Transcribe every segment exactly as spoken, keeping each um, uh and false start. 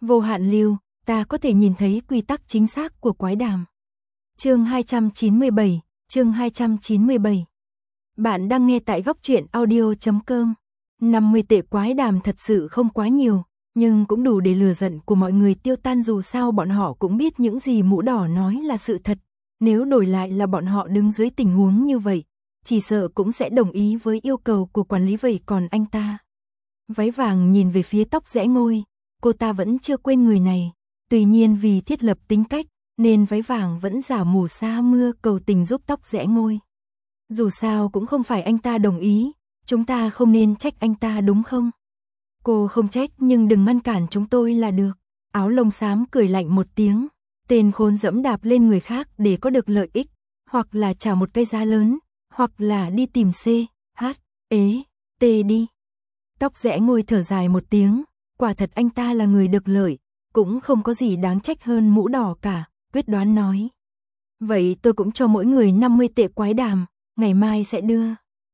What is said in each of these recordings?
Vô hạn lưu, ta có thể nhìn thấy quy tắc chính xác của quái đàm. Chương hai trăm chín mươi bảy, chương hai trăm chín mươi bảy. Bạn đang nghe tại góc truyện audio chấm com. năm mươi tệ quái đàm thật sự không quá nhiều, nhưng cũng đủ để lừa giận của mọi người tiêu tan, dù sao bọn họ cũng biết những gì mũ đỏ nói là sự thật. Nếu đổi lại là bọn họ đứng dưới tình huống như vậy, chỉ sợ cũng sẽ đồng ý với yêu cầu của quản lý. Vậy còn anh ta? Váy vàng nhìn về phía Tóc Rẽ Ngôi, cô ta vẫn chưa quên người này. Tuy nhiên vì thiết lập tính cách, nên váy vàng vẫn giả mù sa mưa cầu tình giúp Tóc Rẽ Ngôi. Dù sao cũng không phải anh ta đồng ý, chúng ta không nên trách anh ta đúng không? Cô không trách nhưng đừng ngăn cản chúng tôi là được. Áo lông xám cười lạnh một tiếng. Tên khốn dẫm đạp lên người khác để có được lợi ích, hoặc là trả một cái giá lớn, hoặc là đi tìm C, H, ế, T đi. Tóc Rẽ Ngôi thở dài một tiếng, quả thật anh ta là người được lợi, cũng không có gì đáng trách hơn mũ đỏ cả, quyết đoán nói. Vậy tôi cũng cho mỗi người năm mươi tệ quái đàm, ngày mai sẽ đưa.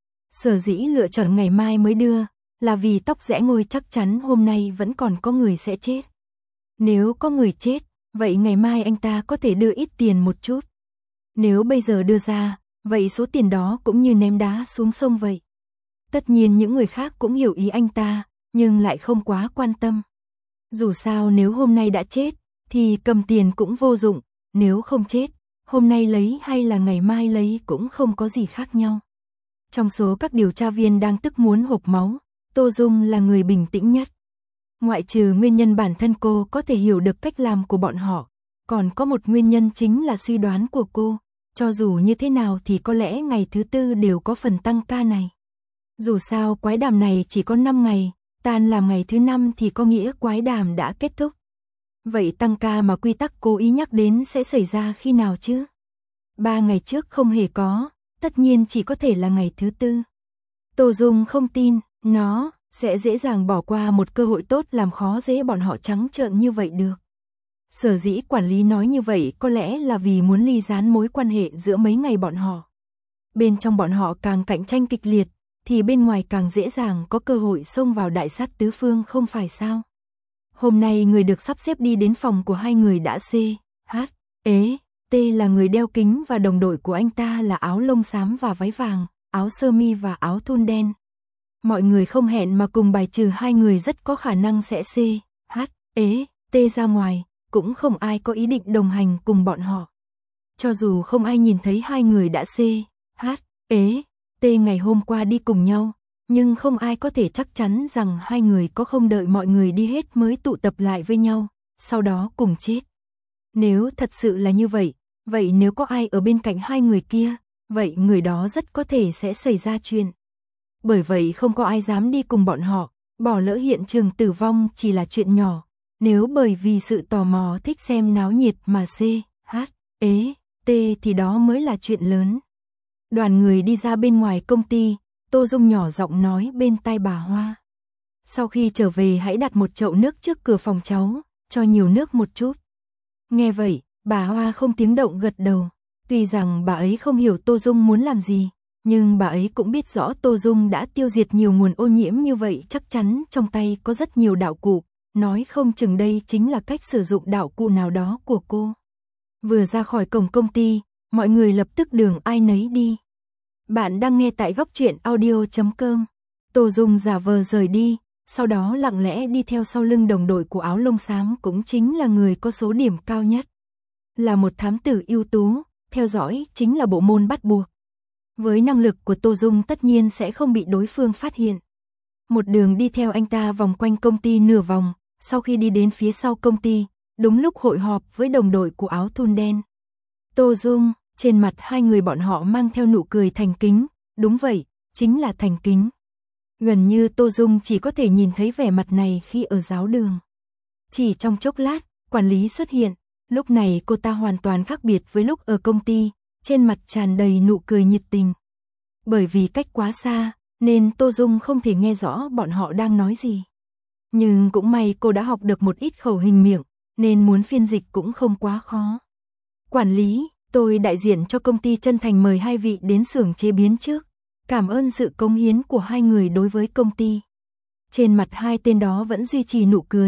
Sở dĩ lựa chọn ngày mai mới đưa, là vì Tóc Rẽ Ngôi chắc chắn hôm nay vẫn còn có người sẽ chết. Nếu có người chết, vậy ngày mai anh ta có thể đưa ít tiền một chút. Nếu bây giờ đưa ra, vậy số tiền đó cũng như ném đá xuống sông vậy. Tất nhiên những người khác cũng hiểu ý anh ta, nhưng lại không quá quan tâm. Dù sao nếu hôm nay đã chết, thì cầm tiền cũng vô dụng, nếu không chết, hôm nay lấy hay là ngày mai lấy cũng không có gì khác nhau. Trong số các điều tra viên đang tức muốn hộc máu, Tô Dung là người bình tĩnh nhất. Ngoại trừ nguyên nhân bản thân cô có thể hiểu được cách làm của bọn họ, còn có một nguyên nhân chính là suy đoán của cô, cho dù như thế nào thì có lẽ ngày thứ tư đều có phần tăng ca này. Dù sao quái đàm này chỉ có năm ngày, tan làm ngày thứ năm thì có nghĩa quái đàm đã kết thúc. Vậy tăng ca mà quy tắc cố ý nhắc đến sẽ xảy ra khi nào chứ? Ba ngày trước không hề có, tất nhiên chỉ có thể là ngày thứ tư. Tô Dung không tin, nó sẽ dễ dàng bỏ qua một cơ hội tốt làm khó dễ bọn họ trắng trợn như vậy được. Sở dĩ quản lý nói như vậy có lẽ là vì muốn ly gián mối quan hệ giữa mấy ngày bọn họ. Bên trong bọn họ càng cạnh tranh kịch liệt, thì bên ngoài càng dễ dàng có cơ hội xông vào đại sát tứ phương, không phải sao? Hôm nay người được sắp xếp đi đến phòng của hai người đã C, H, ế, T là người đeo kính và đồng đội của anh ta là áo lông xám và váy vàng, áo sơ mi và áo thun đen. Mọi người không hẹn mà cùng bài trừ hai người rất có khả năng sẽ C, H, ế, T ra ngoài, cũng không ai có ý định đồng hành cùng bọn họ. Cho dù không ai nhìn thấy hai người đã C, H, ế, T ngày hôm qua đi cùng nhau, nhưng không ai có thể chắc chắn rằng hai người có không đợi mọi người đi hết mới tụ tập lại với nhau, sau đó cùng chết. Nếu thật sự là như vậy, vậy nếu có ai ở bên cạnh hai người kia, vậy người đó rất có thể sẽ xảy ra chuyện. Bởi vậy không có ai dám đi cùng bọn họ, bỏ lỡ hiện trường tử vong chỉ là chuyện nhỏ. Nếu bởi vì sự tò mò thích xem náo nhiệt mà C, H, ế, T thì đó mới là chuyện lớn. Đoàn người đi ra bên ngoài công ty, Tô Dung nhỏ giọng nói bên tai bà Hoa. Sau khi trở về hãy đặt một chậu nước trước cửa phòng cháu, cho nhiều nước một chút. Nghe vậy, bà Hoa không tiếng động gật đầu. Tuy rằng bà ấy không hiểu Tô Dung muốn làm gì, nhưng bà ấy cũng biết rõ Tô Dung đã tiêu diệt nhiều nguồn ô nhiễm như vậy, chắc chắn trong tay có rất nhiều đạo cụ. Nói không chừng đây chính là cách sử dụng đạo cụ nào đó của cô. Vừa ra khỏi cổng công ty, mọi người lập tức đường ai nấy đi. Bạn đang nghe tại góc truyện audio chấm com. Tô Dung giả vờ rời đi, sau đó lặng lẽ đi theo sau lưng đồng đội của áo lông xám, cũng chính là người có số điểm cao nhất. Là một thám tử ưu tú, theo dõi chính là bộ môn bắt buộc. Với năng lực của Tô Dung tất nhiên sẽ không bị đối phương phát hiện. Một đường đi theo anh ta vòng quanh công ty nửa vòng, sau khi đi đến phía sau công ty, đúng lúc hội họp với đồng đội của áo thun đen. Tô Dung, trên mặt hai người bọn họ mang theo nụ cười thành kính, đúng vậy, chính là thành kính. Gần như Tô Dung chỉ có thể nhìn thấy vẻ mặt này khi ở giáo đường. Chỉ trong chốc lát, quản lý xuất hiện, lúc này cô ta hoàn toàn khác biệt với lúc ở công ty, trên mặt tràn đầy nụ cười nhiệt tình. Bởi vì cách quá xa, nên Tô Dung không thể nghe rõ bọn họ đang nói gì. Nhưng cũng may cô đã học được một ít khẩu hình miệng, nên muốn phiên dịch cũng không quá khó. Quản lý, tôi đại diện cho công ty chân thành mời hai vị đến xưởng chế biến trước. Cảm ơn sự cống hiến của hai người đối với công ty. Trên mặt hai tên đó vẫn duy trì nụ cười,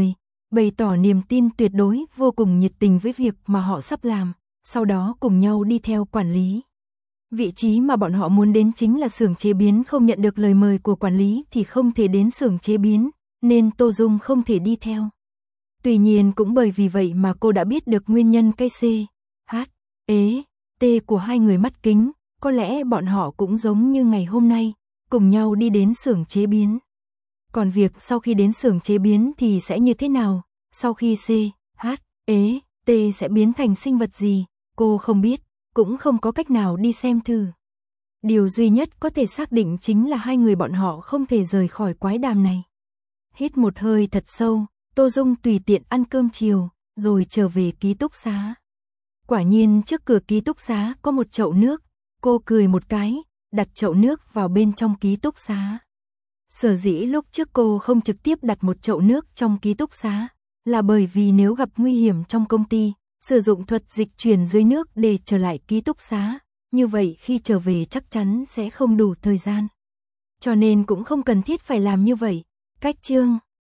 bày tỏ niềm tin tuyệt đối, vô cùng nhiệt tình với việc mà họ sắp làm, sau đó cùng nhau đi theo quản lý. Vị trí mà bọn họ muốn đến chính là xưởng chế biến, không nhận được lời mời của quản lý thì không thể đến xưởng chế biến, nên Tô Dung không thể đi theo. Tuy nhiên cũng bởi vì vậy mà cô đã biết được nguyên nhân cái C, H, E, T của hai người mắt kính, có lẽ bọn họ cũng giống như ngày hôm nay, cùng nhau đi đến xưởng chế biến. Còn việc sau khi đến xưởng chế biến thì sẽ như thế nào, sau khi C, H, E, T sẽ biến thành sinh vật gì, cô không biết, cũng không có cách nào đi xem thử. Điều duy nhất có thể xác định chính là hai người bọn họ không thể rời khỏi quái đàm này. Hít một hơi thật sâu, Tô Dung tùy tiện ăn cơm chiều, rồi trở về ký túc xá. Quả nhiên trước cửa ký túc xá có một chậu nước, cô cười một cái, đặt chậu nước vào bên trong ký túc xá. Sở dĩ lúc trước cô không trực tiếp đặt một chậu nước trong ký túc xá, là bởi vì nếu gặp nguy hiểm trong công ty, sử dụng thuật dịch chuyển dưới nước để trở lại ký túc xá, như vậy khi trở về chắc chắn sẽ không đủ thời gian. Cho nên cũng không cần thiết phải làm như vậy. Cách chương